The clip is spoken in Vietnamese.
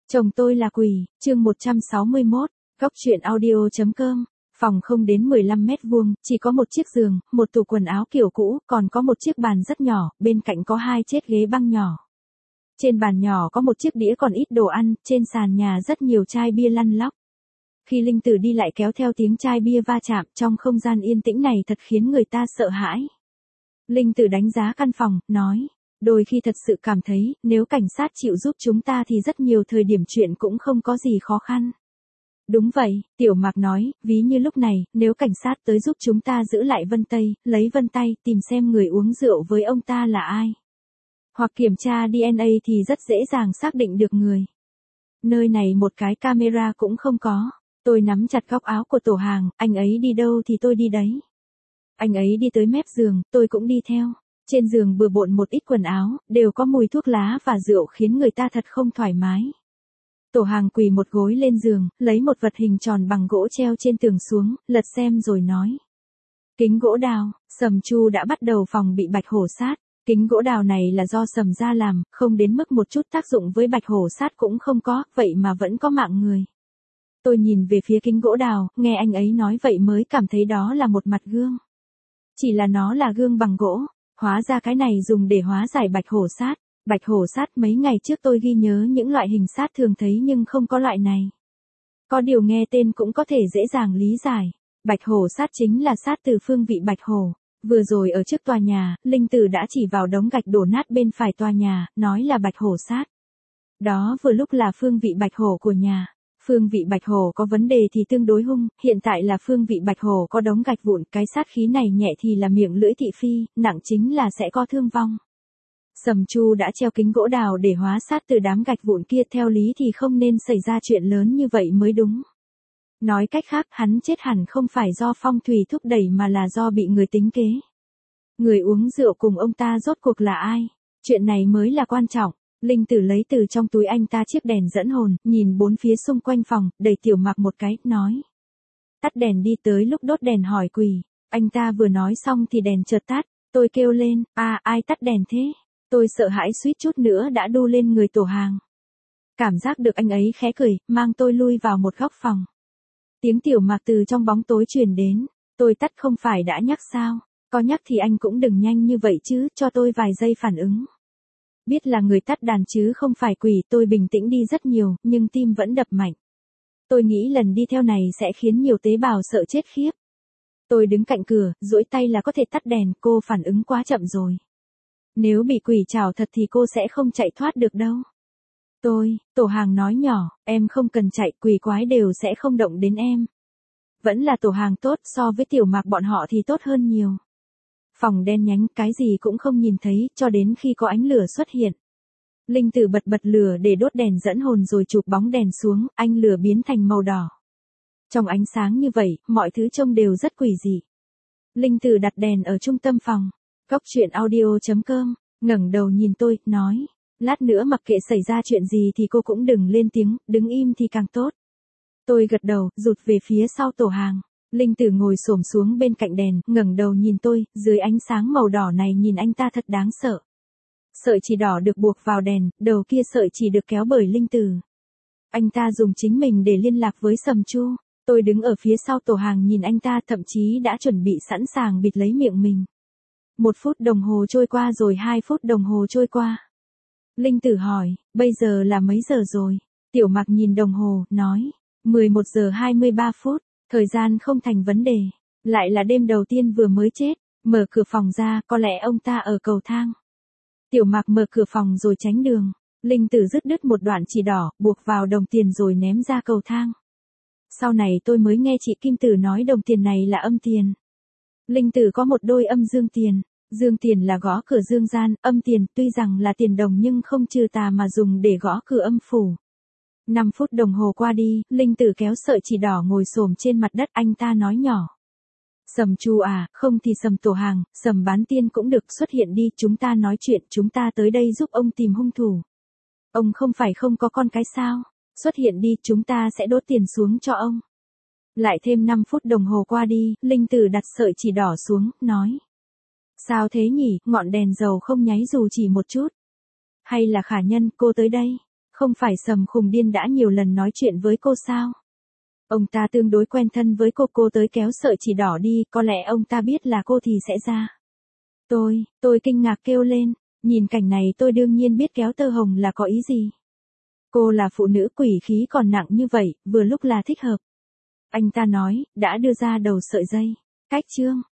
Chồng tôi là quỷ, chương 161, góc truyện audio.com, phòng không đến 15 mét vuông, chỉ có một chiếc giường, một tủ quần áo kiểu cũ, còn có một chiếc bàn rất nhỏ, bên cạnh có hai chiếc ghế băng nhỏ. Trên bàn nhỏ có một chiếc đĩa còn ít đồ ăn, trên sàn nhà rất nhiều chai bia lăn lóc. Khi Linh Tử đi lại kéo theo tiếng chai bia va chạm, trong không gian yên tĩnh này thật khiến người ta sợ hãi. Linh Tử đánh giá căn phòng, nói. Đôi khi thật sự cảm thấy, nếu cảnh sát chịu giúp chúng ta thì rất nhiều thời điểm chuyện cũng không có gì khó khăn. Đúng vậy, Tiểu Mạc nói, ví như lúc này, nếu cảnh sát tới giúp chúng ta giữ lại vân tay, lấy vân tay, tìm xem người uống rượu với ông ta là ai. Hoặc kiểm tra DNA thì rất dễ dàng xác định được người. Nơi này một cái camera cũng không có. Tôi nắm chặt góc áo của Tổ Hàng, anh ấy đi đâu thì tôi đi đấy. Anh ấy đi tới mép giường, tôi cũng đi theo. Trên giường bừa bộn một ít quần áo, đều có mùi thuốc lá và rượu khiến người ta thật không thoải mái. Tổ Hàng quỳ một gối lên giường, lấy một vật hình tròn bằng gỗ treo trên tường xuống, lật xem rồi nói. Kính gỗ đào, Sầm Chu đã bắt đầu phòng bị bạch hổ sát. Kính gỗ đào này là do Sầm gia làm, không đến mức một chút tác dụng với bạch hổ sát cũng không có, vậy mà vẫn có mạng người. Tôi nhìn về phía kính gỗ đào, nghe anh ấy nói vậy mới cảm thấy đó là một mặt gương. Chỉ là nó là gương bằng gỗ. Hóa ra cái này dùng để hóa giải bạch hổ sát. Bạch hổ sát mấy ngày trước tôi ghi nhớ những loại hình sát thường thấy nhưng không có loại này. Có điều nghe tên cũng có thể dễ dàng lý giải. Bạch hổ sát chính là sát từ phương vị bạch hổ. Vừa rồi ở trước tòa nhà, Linh Tử đã chỉ vào đống gạch đổ nát bên phải tòa nhà, nói là bạch hổ sát. Đó vừa lúc là phương vị bạch hổ của nhà. Phương vị bạch hổ có vấn đề thì tương đối hung, hiện tại là phương vị bạch hổ có đống gạch vụn, cái sát khí này nhẹ thì là miệng lưỡi thị phi, nặng chính là sẽ có thương vong. Sầm Chu đã treo kính gỗ đào để hóa sát từ đám gạch vụn kia, theo lý thì không nên xảy ra chuyện lớn như vậy mới đúng. Nói cách khác, hắn chết hẳn không phải do phong thủy thúc đẩy mà là do bị người tính kế. Người uống rượu cùng ông ta rốt cuộc là ai? Chuyện này mới là quan trọng. Linh Tử lấy từ trong túi anh ta chiếc đèn dẫn hồn, nhìn bốn phía xung quanh phòng, đẩy Tiểu Mạc một cái, nói. Tắt đèn đi, tới lúc đốt đèn hỏi quỷ. Anh ta vừa nói xong thì đèn chợt tắt, tôi kêu lên, ai tắt đèn thế? Tôi sợ hãi suýt chút nữa đã đu lên người Tổ Hàng. Cảm giác được anh ấy khẽ cười, mang tôi lui vào một góc phòng. Tiếng Tiểu Mạc từ trong bóng tối truyền đến, tôi tắt không phải đã nhắc sao? Có nhắc thì anh cũng đừng nhanh như vậy chứ, cho tôi vài giây phản ứng. Biết là người tắt đàn chứ không phải quỷ, tôi bình tĩnh đi rất nhiều, nhưng tim vẫn đập mạnh. Tôi nghĩ lần đi theo này sẽ khiến nhiều tế bào sợ chết khiếp. Tôi đứng cạnh cửa, duỗi tay là có thể tắt đèn, cô phản ứng quá chậm rồi. Nếu bị quỷ trảo thật thì cô sẽ không chạy thoát được đâu. Tổ Hàng nói nhỏ, em không cần chạy, quỷ quái đều sẽ không động đến em. Vẫn là Tổ Hàng tốt, so với Tiểu Mạc bọn họ thì tốt hơn nhiều. Phòng đen nhánh, cái gì cũng không nhìn thấy, cho đến khi có ánh lửa xuất hiện. Linh Tử bật lửa để đốt đèn dẫn hồn rồi chụp bóng đèn xuống, ánh lửa biến thành màu đỏ. Trong ánh sáng như vậy, mọi thứ trông đều rất quỷ dị. Linh Tử đặt đèn ở trung tâm phòng. Góc truyện audio.com, ngẩng đầu nhìn tôi, nói. Lát nữa mặc kệ xảy ra chuyện gì thì cô cũng đừng lên tiếng, đứng im thì càng tốt. Tôi gật đầu, rụt về phía sau Tổ Hàng. Linh Tử ngồi xổm xuống bên cạnh đèn, ngẩng đầu nhìn tôi, dưới ánh sáng màu đỏ này nhìn anh ta thật đáng sợ. Sợi chỉ đỏ được buộc vào đèn, đầu kia sợi chỉ được kéo bởi Linh Tử. Anh ta dùng chính mình để liên lạc với Sầm Chu. Tôi đứng ở phía sau Tổ Hàng nhìn anh ta, thậm chí đã chuẩn bị sẵn sàng bịt lấy miệng mình. 1 phút đồng hồ trôi qua rồi 2 phút đồng hồ trôi qua. Linh Tử hỏi, bây giờ là mấy giờ rồi? Tiểu Mạc nhìn đồng hồ, nói, 11 giờ 23 phút. Thời gian không thành vấn đề. Lại là đêm đầu tiên vừa mới chết. Mở cửa phòng ra, có lẽ ông ta ở cầu thang. Tiểu Mạc mở cửa phòng rồi tránh đường. Linh Tử dứt đứt một đoạn chỉ đỏ, buộc vào đồng tiền rồi ném ra cầu thang. Sau này tôi mới nghe chị Kim Tử nói đồng tiền này là âm tiền. Linh Tử có một đôi âm dương tiền. Dương tiền là gõ cửa dương gian, âm tiền tuy rằng là tiền đồng nhưng không trừ tà mà dùng để gõ cửa âm phủ. 5 phút đồng hồ qua đi, Linh Tử kéo sợi chỉ đỏ ngồi xổm trên mặt đất, anh ta nói nhỏ. Sầm Chu à, không thì Sầm Tổ Hàng, Sầm Bán Tiên cũng được, xuất hiện đi, chúng ta nói chuyện, chúng ta tới đây giúp ông tìm hung thủ. Ông không phải không có con cái sao? Xuất hiện đi, chúng ta sẽ đốt tiền xuống cho ông. Lại thêm 5 phút đồng hồ qua đi, Linh Tử đặt sợi chỉ đỏ xuống, nói. Sao thế nhỉ, ngọn đèn dầu không nháy dù chỉ một chút. Hay là Khả Nhân, cô tới đây. Không phải Sầm Khùng Điên đã nhiều lần nói chuyện với cô sao? Ông ta tương đối quen thân với cô tới kéo sợi chỉ đỏ đi, có lẽ ông ta biết là cô thì sẽ ra. Tôi kinh ngạc kêu lên, nhìn cảnh này tôi đương nhiên biết kéo tơ hồng là có ý gì. Cô là phụ nữ quỷ khí còn nặng như vậy, vừa lúc là thích hợp. Anh ta nói, đã đưa ra đầu sợi dây. Cách chương